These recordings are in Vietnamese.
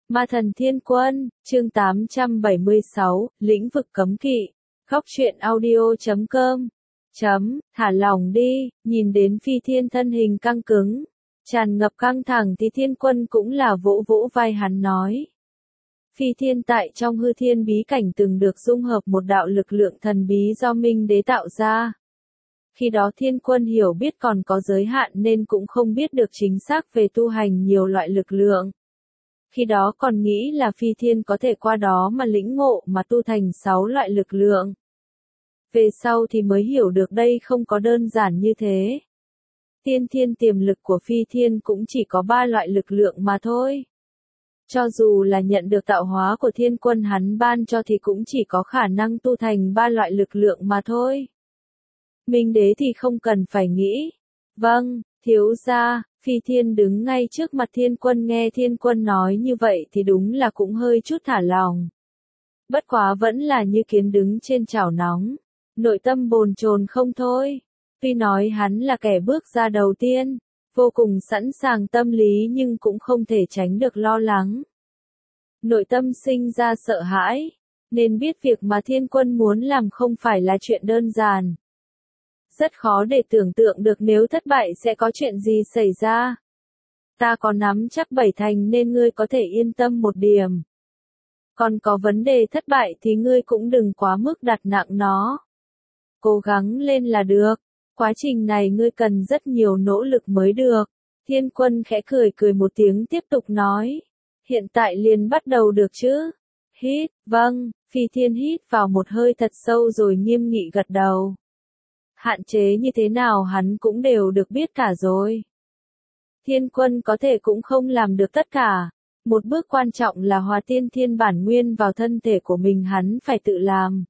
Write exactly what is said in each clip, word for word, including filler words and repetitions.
Ma thần thiên quân, chương tám trăm bảy mươi sáu, lĩnh vực cấm kỵ. Góc truyện audio chấm com. Chấm, thả lỏng đi, nhìn đến Phi Thiên thân hình căng cứng, tràn ngập căng thẳng thì thiên quân cũng là vỗ vỗ vai hắn nói. Phi Thiên tại trong hư thiên bí cảnh từng được dung hợp một đạo lực lượng thần bí do Minh Đế tạo ra. Khi đó thiên quân hiểu biết còn có giới hạn nên cũng không biết được chính xác về tu hành nhiều loại lực lượng. Khi đó còn nghĩ là Phi Thiên có thể qua đó mà lĩnh ngộ mà tu thành sáu loại lực lượng. Về sau thì mới hiểu được đây không có đơn giản như thế. Tiên thiên tiềm lực của Phi Thiên cũng chỉ có ba loại lực lượng mà thôi. Cho dù là nhận được tạo hóa của thiên quân hắn ban cho thì cũng chỉ có khả năng tu thành ba loại lực lượng mà thôi. Minh Đế thì không cần phải nghĩ. Vâng, thiếu gia. Phi Thiên đứng ngay trước mặt thiên quân nghe thiên quân nói như vậy thì đúng là cũng hơi chút thả lòng. Bất quá vẫn là như kiến đứng trên chảo nóng. Nội tâm bồn chồn không thôi. Tuy nói hắn là kẻ bước ra đầu tiên, vô cùng sẵn sàng tâm lý nhưng cũng không thể tránh được lo lắng. Nội tâm sinh ra sợ hãi, nên biết việc mà thiên quân muốn làm không phải là chuyện đơn giản. Rất khó để tưởng tượng được nếu thất bại sẽ có chuyện gì xảy ra. Ta có nắm chắc bảy thành nên ngươi có thể yên tâm một điểm. Còn có vấn đề thất bại thì ngươi cũng đừng quá mức đặt nặng nó. Cố gắng lên là được. Quá trình này ngươi cần rất nhiều nỗ lực mới được. Thiên quân khẽ cười cười một tiếng tiếp tục nói. Hiện tại liền bắt đầu được chứ? Hít, vâng. Phi Thiên hít vào một hơi thật sâu rồi nghiêm nghị gật đầu. Hạn chế như thế nào hắn cũng đều được biết cả rồi. Thiên quân có thể cũng không làm được tất cả. Một bước quan trọng là hòa tiên thiên bản nguyên vào thân thể của mình hắn phải tự làm.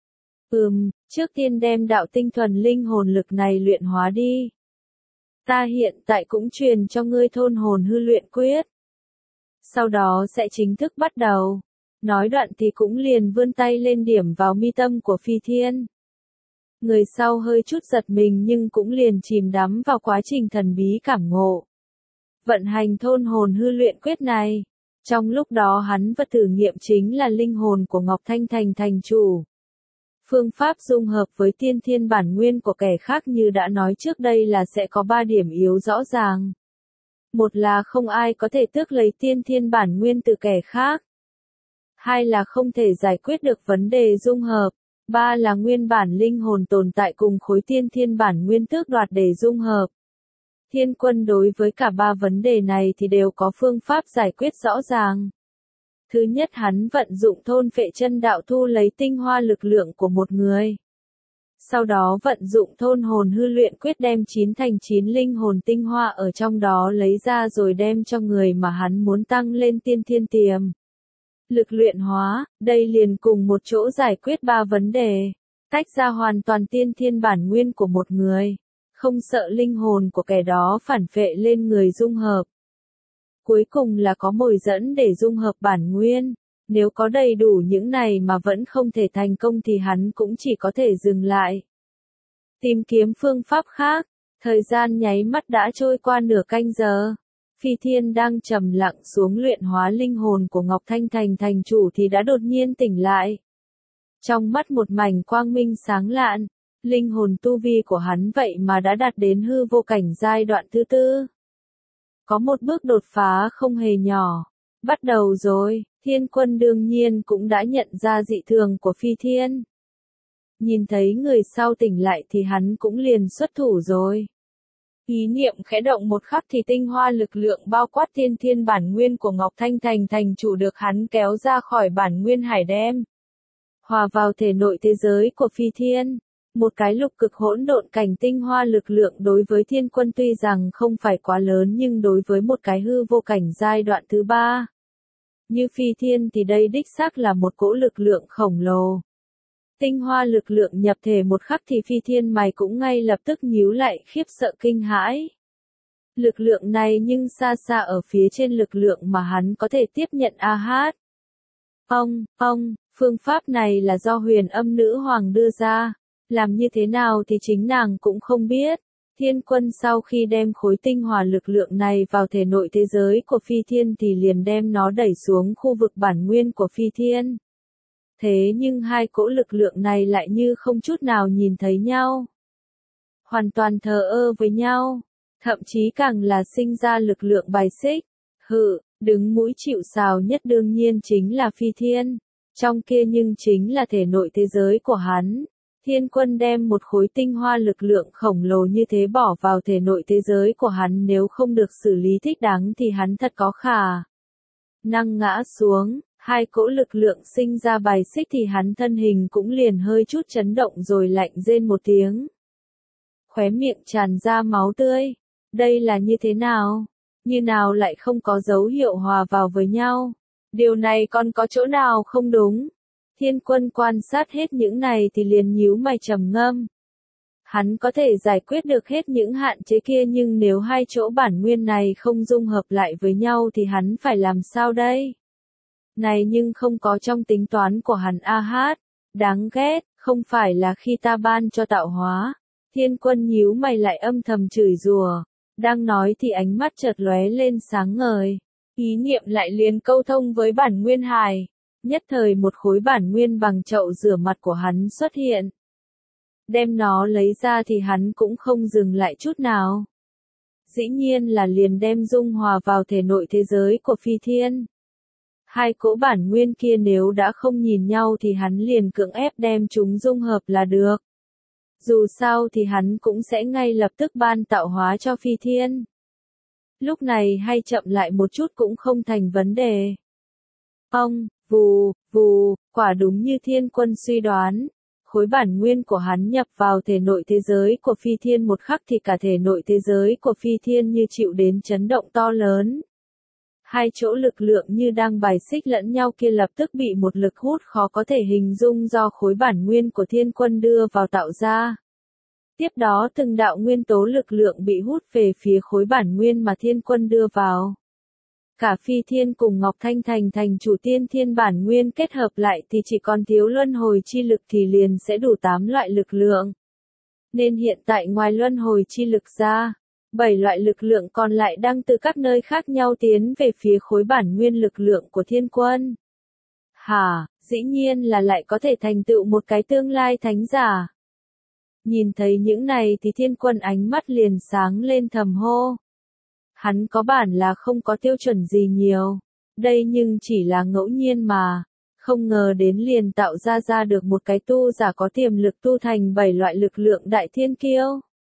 Ừm, trước tiên đem đạo tinh thuần linh hồn lực này luyện hóa đi. Ta hiện tại cũng truyền cho ngươi thôn hồn hư luyện quyết. Sau đó sẽ chính thức bắt đầu. Nói đoạn thì cũng liền vươn tay lên điểm vào mi tâm của Phi Thiên. Người sau hơi chút giật mình nhưng cũng liền chìm đắm vào quá trình thần bí cảm ngộ. Vận hành thôn hồn hư luyện quyết này. Trong lúc đó hắn vật thử nghiệm chính là linh hồn của Ngọc Thanh Thành thành chủ. Phương pháp dung hợp với tiên thiên bản nguyên của kẻ khác như đã nói trước đây là sẽ có ba điểm yếu rõ ràng. Một là không ai có thể tước lấy tiên thiên bản nguyên từ kẻ khác. Hai là không thể giải quyết được vấn đề dung hợp. Ba là nguyên bản linh hồn tồn tại cùng khối tiên thiên bản nguyên tước đoạt để dung hợp. Thiên quân đối với cả ba vấn đề này thì đều có phương pháp giải quyết rõ ràng. Thứ nhất hắn vận dụng thôn phệ chân đạo thu lấy tinh hoa lực lượng của một người. Sau đó vận dụng thôn hồn hư luyện quyết đem chín thành chín linh hồn tinh hoa ở trong đó lấy ra rồi đem cho người mà hắn muốn tăng lên tiên thiên tiềm. Lực luyện hóa, đây liền cùng một chỗ giải quyết ba vấn đề. Tách ra hoàn toàn tiên thiên bản nguyên của một người. Không sợ linh hồn của kẻ đó phản phệ lên người dung hợp. Cuối cùng là có mồi dẫn để dung hợp bản nguyên. Nếu có đầy đủ những này mà vẫn không thể thành công thì hắn cũng chỉ có thể dừng lại. Tìm kiếm phương pháp khác. Thời gian nháy mắt đã trôi qua nửa canh giờ. Phi Thiên đang trầm lặng xuống luyện hóa linh hồn của Ngọc Thanh Thành thành chủ thì đã đột nhiên tỉnh lại. Trong mắt một mảnh quang minh sáng lạn, linh hồn tu vi của hắn vậy mà đã đạt đến hư vô cảnh giai đoạn thứ tư. Có một bước đột phá không hề nhỏ. Bắt đầu rồi, thiên quân đương nhiên cũng đã nhận ra dị thường của Phi Thiên. Nhìn thấy người sau tỉnh lại thì hắn cũng liền xuất thủ rồi. Ý niệm khẽ động một khắc thì tinh hoa lực lượng bao quát tiên thiên bản nguyên của Ngọc Thanh Thành thành chủ được hắn kéo ra khỏi bản nguyên hải đem. Hòa vào thể nội thế giới của Phi Thiên. Một cái lục cực hỗn độn cảnh tinh hoa lực lượng đối với thiên quân tuy rằng không phải quá lớn nhưng đối với một cái hư vô cảnh giai đoạn thứ ba. Như Phi Thiên thì đây đích xác là một cỗ lực lượng khổng lồ. Tinh hoa lực lượng nhập thể một khắc thì Phi Thiên mày cũng ngay lập tức nhíu lại khiếp sợ kinh hãi. Lực lượng này nhưng xa xa ở phía trên lực lượng mà hắn có thể tiếp nhận a hát. Ông, ông, phương pháp này là do huyền âm nữ hoàng đưa ra. Làm như thế nào thì chính nàng cũng không biết. Thiên Quân sau khi đem khối tinh hỏa lực lượng này vào thể nội thế giới của Phi Thiên thì liền đem nó đẩy xuống khu vực bản nguyên của Phi Thiên. Thế nhưng hai cỗ lực lượng này lại như không chút nào nhìn thấy nhau. Hoàn toàn thờ ơ với nhau, thậm chí càng là sinh ra lực lượng bài xích. Hự, đứng mũi chịu sào nhất đương nhiên chính là Phi Thiên, trong kia nhưng chính là thể nội thế giới của hắn. Thiên Quân đem một khối tinh hoa lực lượng khổng lồ như thế bỏ vào thể nội thế giới của hắn, nếu không được xử lý thích đáng thì hắn thật có khả năng ngã xuống. Hai cỗ lực lượng sinh ra bài xích thì hắn thân hình cũng liền hơi chút chấn động rồi lạnh rên một tiếng. Khóe miệng tràn ra máu tươi. Đây là như thế nào? Như nào lại không có dấu hiệu hòa vào với nhau? Điều này còn có chỗ nào không đúng? Thiên Quân quan sát hết những này thì liền nhíu mày trầm ngâm. Hắn có thể giải quyết được hết những hạn chế kia, nhưng nếu hai chỗ bản nguyên này không dung hợp lại với nhau thì hắn phải làm sao đây? Này nhưng không có trong tính toán của hắn. A hát, đáng ghét, không phải là khi ta ban cho tạo hóa. Thiên Quân nhíu mày lại âm thầm chửi rủa. Đang nói thì ánh mắt chợt lóe lên sáng ngời. Ý niệm lại liền câu thông với bản nguyên hài. Nhất thời một khối bản nguyên bằng chậu rửa mặt của hắn xuất hiện. Đem nó lấy ra thì hắn cũng không dừng lại chút nào. Dĩ nhiên là liền đem dung hòa vào thể nội thế giới của Phi Thiên. Hai cỗ bản nguyên kia nếu đã không nhìn nhau thì hắn liền cưỡng ép đem chúng dung hợp là được. Dù sao thì hắn cũng sẽ ngay lập tức ban tạo hóa cho Phi Thiên. Lúc này hay chậm lại một chút cũng không thành vấn đề. Ông, vù, vù, quả đúng như Thiên Quân suy đoán. Khối bản nguyên của hắn nhập vào thể nội thế giới của Phi Thiên một khắc thì cả thể nội thế giới của Phi Thiên như chịu đến chấn động to lớn. Hai chỗ lực lượng như đang bài xích lẫn nhau kia lập tức bị một lực hút khó có thể hình dung do khối bản nguyên của Thiên Quân đưa vào tạo ra. Tiếp đó từng đạo nguyên tố lực lượng bị hút về phía khối bản nguyên mà Thiên Quân đưa vào. Cả Phi Thiên cùng Ngọc Thanh thành thành chủ tiên thiên bản nguyên kết hợp lại thì chỉ còn thiếu luân hồi chi lực thì liền sẽ đủ tám loại lực lượng. Nên hiện tại ngoài luân hồi chi lực ra, bảy loại lực lượng còn lại đang từ các nơi khác nhau tiến về phía khối bản nguyên lực lượng của Thiên Quân. Hả, dĩ nhiên là lại có thể thành tựu một cái tương lai thánh giả. Nhìn thấy những này thì Thiên Quân ánh mắt liền sáng lên thầm hô. Hắn có bản là không có tiêu chuẩn gì nhiều. Đây nhưng chỉ là ngẫu nhiên mà. Không ngờ đến liền tạo ra ra được một cái tu giả có tiềm lực tu thành bảy loại lực lượng đại thiên kiêu.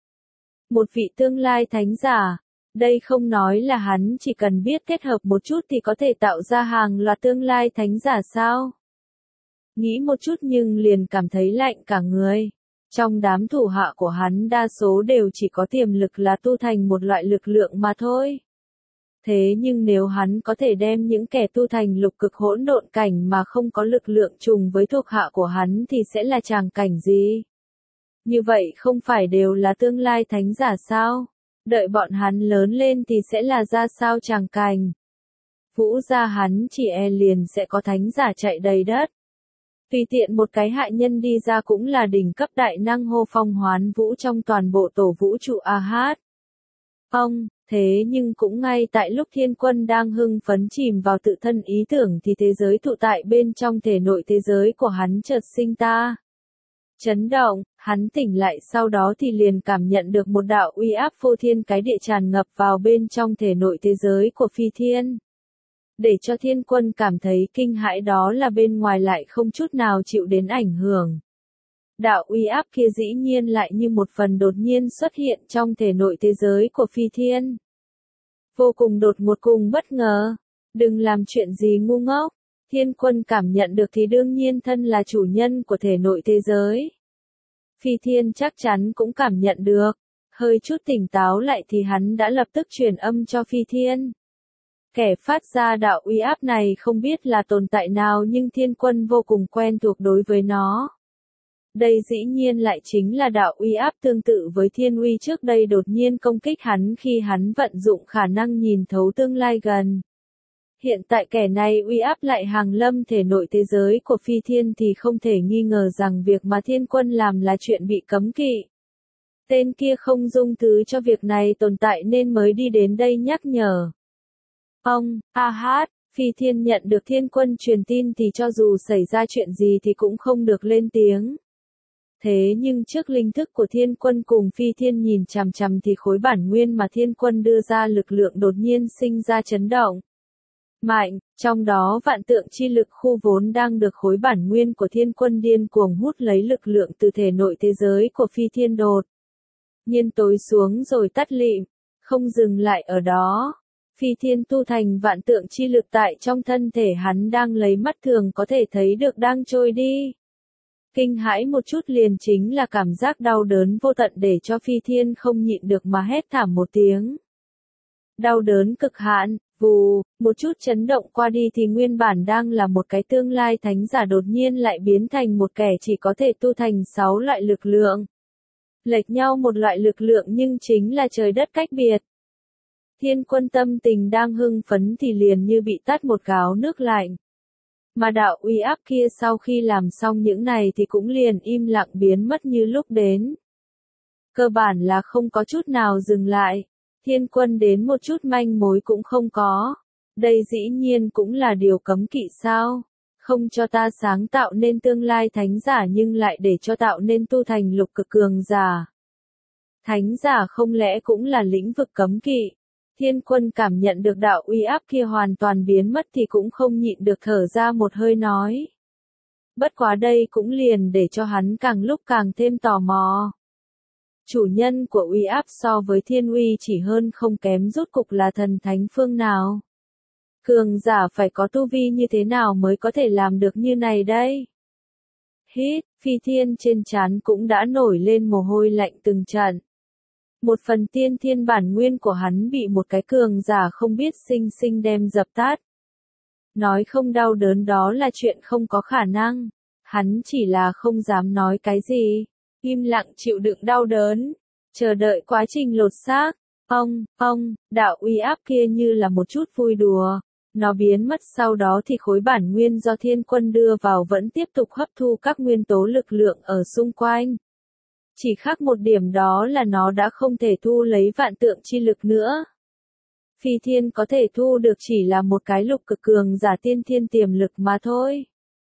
Một vị tương lai thánh giả. Đây không nói là hắn chỉ cần biết kết hợp một chút thì có thể tạo ra hàng loạt tương lai thánh giả sao? Nghĩ một chút nhưng liền cảm thấy lạnh cả người. Trong đám thủ hạ của hắn đa số đều chỉ có tiềm lực là tu thành một loại lực lượng mà thôi. Thế nhưng nếu hắn có thể đem những kẻ tu thành lục cực hỗn độn cảnh mà không có lực lượng trùng với thuộc hạ của hắn thì sẽ là tràng cảnh gì? Như vậy không phải đều là tương lai thánh giả sao? Đợi bọn hắn lớn lên thì sẽ là ra sao tràng cảnh? Vũ gia hắn chỉ e liền sẽ có thánh giả chạy đầy đất. Tùy tiện một cái hạ nhân đi ra cũng là đỉnh cấp đại năng hô phong hoán vũ trong toàn bộ tổ vũ trụ A hát. Ông, thế nhưng cũng ngay tại lúc Thiên Quân đang hưng phấn chìm vào tự thân ý tưởng thì thế giới tụ tại bên trong thể nội thế giới của hắn chợt sinh ta. Chấn động, hắn tỉnh lại sau đó thì liền cảm nhận được một đạo uy áp vô thiên cái địa tràn ngập vào bên trong thể nội thế giới của Phi Thiên. Để cho Thiên Quân cảm thấy kinh hãi đó là bên ngoài lại không chút nào chịu đến ảnh hưởng. Đạo uy áp kia dĩ nhiên lại như một phần đột nhiên xuất hiện trong thể nội thế giới của Phi Thiên. Vô cùng đột ngột cùng bất ngờ. Đừng làm chuyện gì ngu ngốc. Thiên Quân cảm nhận được thì đương nhiên thân là chủ nhân của thể nội thế giới. Phi Thiên chắc chắn cũng cảm nhận được. Hơi chút tỉnh táo lại thì hắn đã lập tức truyền âm cho Phi Thiên. Kẻ phát ra đạo uy áp này không biết là tồn tại nào nhưng Thiên Quân vô cùng quen thuộc đối với nó. Đây dĩ nhiên lại chính là đạo uy áp tương tự với thiên uy trước đây đột nhiên công kích hắn khi hắn vận dụng khả năng nhìn thấu tương lai gần. Hiện tại kẻ này uy áp lại hàng lâm thể nội thế giới của Phi Thiên thì không thể nghi ngờ rằng việc mà Thiên Quân làm là chuyện bị cấm kỵ. Tên kia không dung thứ cho việc này tồn tại nên mới đi đến đây nhắc nhở. Ông, a hát, Phi Thiên nhận được Thiên Quân truyền tin thì cho dù xảy ra chuyện gì thì cũng không được lên tiếng. Thế nhưng trước linh thức của Thiên Quân cùng Phi Thiên nhìn chằm chằm thì khối bản nguyên mà Thiên Quân đưa ra lực lượng đột nhiên sinh ra chấn động mạnh, trong đó vạn tượng chi lực khu vốn đang được khối bản nguyên của Thiên Quân điên cuồng hút lấy lực lượng từ thể nội thế giới của Phi Thiên đột nhiên tối xuống rồi tắt lịm, không dừng lại ở đó. Phi Thiên tu thành vạn tượng chi lực tại trong thân thể hắn đang lấy mắt thường có thể thấy được đang trôi đi. Kinh hãi một chút liền chính là cảm giác đau đớn vô tận để cho Phi Thiên không nhịn được mà hét thảm một tiếng. Đau đớn cực hạn, vù, một chút chấn động qua đi thì nguyên bản đang là một cái tương lai thánh giả đột nhiên lại biến thành một kẻ chỉ có thể tu thành sáu loại lực lượng. Lệch nhau một loại lực lượng nhưng chính là trời đất cách biệt. Thiên Quân tâm tình đang hưng phấn thì liền như bị tắt một gáo nước lạnh. Mà đạo uy áp kia sau khi làm xong những này thì cũng liền im lặng biến mất như lúc đến. Cơ bản là không có chút nào dừng lại. Thiên Quân đến một chút manh mối cũng không có. Đây dĩ nhiên cũng là điều cấm kỵ sao? Không cho ta sáng tạo nên tương lai thánh giả nhưng lại để cho tạo nên tu thành lục cực cường giả. Thánh giả không lẽ cũng là lĩnh vực cấm kỵ? Thiên Quân cảm nhận được đạo uy áp kia hoàn toàn biến mất thì cũng không nhịn được thở ra một hơi nói. Bất quá đây cũng liền để cho hắn càng lúc càng thêm tò mò. Chủ nhân của uy áp so với thiên uy chỉ hơn không kém rốt cục là thần thánh phương nào. Cường giả phải có tu vi như thế nào mới có thể làm được như này đây? Hít, Phi Thiên trên trán cũng đã nổi lên mồ hôi lạnh từng trận. Một phần tiên thiên bản nguyên của hắn bị một cái cường giả không biết sinh sinh đem dập tắt. Nói không đau đớn đó là chuyện không có khả năng. Hắn chỉ là không dám nói cái gì. Im lặng chịu đựng đau đớn. Chờ đợi quá trình lột xác. Ông, ông, đạo uy áp kia như là một chút vui đùa. Nó biến mất sau đó thì khối bản nguyên do Thiên Quân đưa vào vẫn tiếp tục hấp thu các nguyên tố lực lượng ở xung quanh. Chỉ khác một điểm đó là nó đã không thể thu lấy vạn tượng chi lực nữa. Phi Thiên có thể thu được chỉ là một cái lục cực cường giả tiên thiên tiềm lực mà thôi.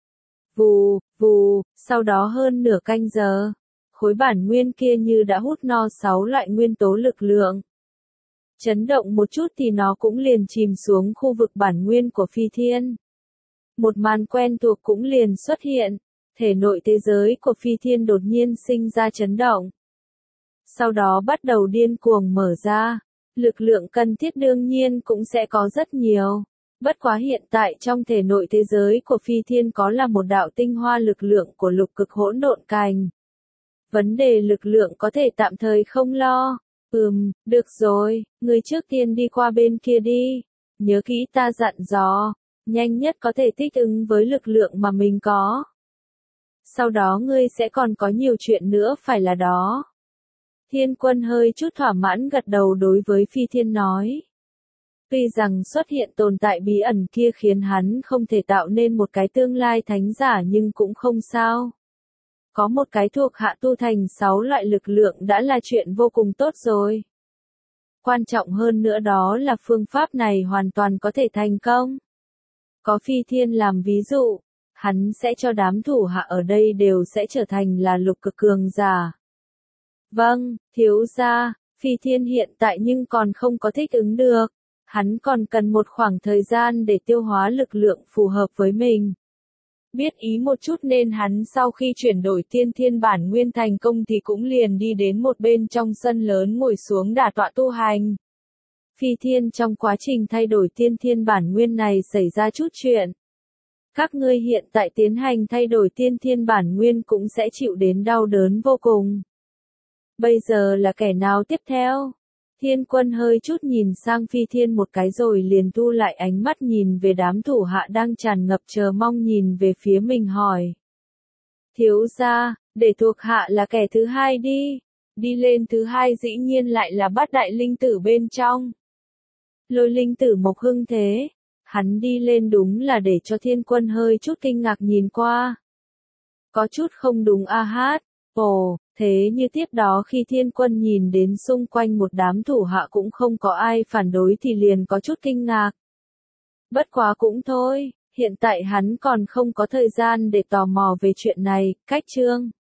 Vù, vù, sau đó hơn nửa canh giờ, khối bản nguyên kia như đã hút no sáu loại nguyên tố lực lượng. Chấn động một chút thì nó cũng liền chìm xuống khu vực bản nguyên của Phi Thiên. Một màn quen thuộc cũng liền xuất hiện. Thể nội thế giới của Phi Thiên đột nhiên sinh ra chấn động. Sau đó bắt đầu điên cuồng mở ra. Lực lượng cần thiết đương nhiên cũng sẽ có rất nhiều. Bất quá hiện tại trong thể nội thế giới của Phi Thiên có là một đạo tinh hoa lực lượng của lục cực hỗn độn cành. Vấn đề lực lượng có thể tạm thời không lo. Ừm, được rồi, người trước tiên đi qua bên kia đi. Nhớ kỹ ta dặn dò, nhanh nhất có thể thích ứng với lực lượng mà mình có. Sau đó ngươi sẽ còn có nhiều chuyện nữa phải là đó. Thiên Quân hơi chút thỏa mãn gật đầu đối với Phi Thiên nói. Tuy rằng xuất hiện tồn tại bí ẩn kia khiến hắn không thể tạo nên một cái tương lai thánh giả nhưng cũng không sao. Có một cái thuộc hạ tu thành sáu loại lực lượng đã là chuyện vô cùng tốt rồi. Quan trọng hơn nữa đó là phương pháp này hoàn toàn có thể thành công. Có Phi Thiên làm ví dụ, hắn sẽ cho đám thủ hạ ở đây đều sẽ trở thành là lục cực cường giả. Vâng, thiếu gia, Phi Thiên hiện tại nhưng còn không có thích ứng được. Hắn còn cần một khoảng thời gian để tiêu hóa lực lượng phù hợp với mình. Biết ý một chút nên hắn sau khi chuyển đổi tiên thiên bản nguyên thành công thì cũng liền đi đến một bên trong sân lớn ngồi xuống đả tọa tu hành. Phi Thiên trong quá trình thay đổi tiên thiên bản nguyên này xảy ra chút chuyện. Các ngươi hiện tại tiến hành thay đổi tiên thiên bản nguyên cũng sẽ chịu đến đau đớn vô cùng. Bây giờ là kẻ nào tiếp theo? Thiên Quân hơi chút nhìn sang Phi Thiên một cái rồi liền thu lại ánh mắt nhìn về đám thủ hạ đang tràn ngập chờ mong nhìn về phía mình hỏi. Thiếu gia, để thuộc hạ là kẻ thứ hai đi. Đi lên thứ hai dĩ nhiên lại là bát đại linh tử bên trong. Lôi linh tử Mộc Hưng thế. Hắn đi lên đúng là để cho Thiên Quân hơi chút kinh ngạc nhìn qua. Có chút không đúng a hát. Ồ, Thế như tiếp đó khi Thiên Quân nhìn đến xung quanh một đám thủ hạ cũng không có ai phản đối thì liền có chút kinh ngạc. Bất quá cũng thôi, hiện tại hắn còn không có thời gian để tò mò về chuyện này, cách chương.